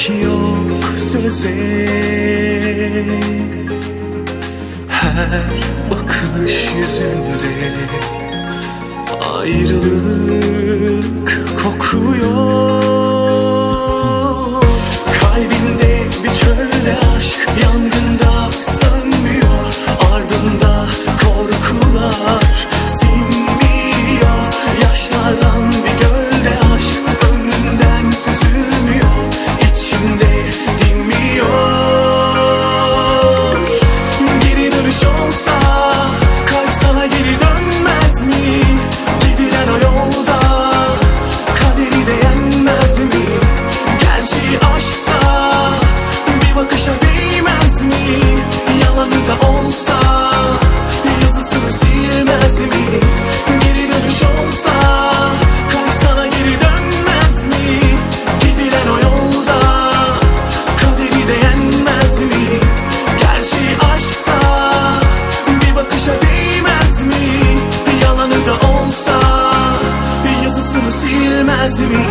yok söze, her bakış yüzünde ayrılık kokuyor. Kalbinde bir çölde aşk yangında sönmüyor, ardında korkular sinmiyor. Yaşlardan bir gölde aşk ömründen süzülmüyor, içimde dinmiyor. Geri dönüş olsa kalp sana geri dönmez mi? Gidilen o yolda kaderi de yenmez mi? Gerçi aşksa bir bakışa değmez mi? Yalanı da olsa yazısını silmez mi? Geri dönüş olsa kalp sana geri dönmez mi? Gidilen o yolda kaderi de yenmez mi? Gerçi aşksa bir bakışa değmez mi? Yalanı da olsa yazısını silmez mi?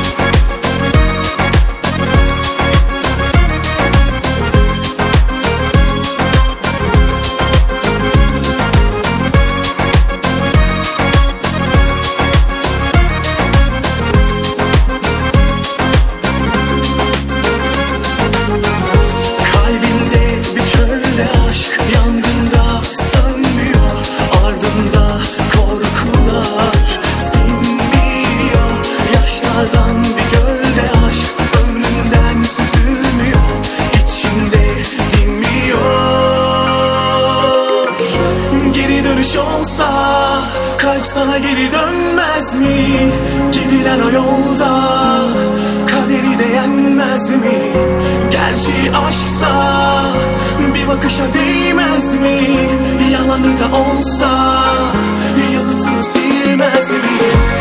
Kalbinde bir çölde aşk yangında sönmüyor, ardında korkular sinmiyor. Yaşlardan bir gölde aşk ömründen süzülmüyor, içimde dinmiyor. Geri dönüş olsa kalp sana geri dönmez mi? Gidilen o yolda kaderi de yenmez mi? Gerçi aşksa bir bakışa değmez mi? Yalanı da olsa yazısını silmez mi?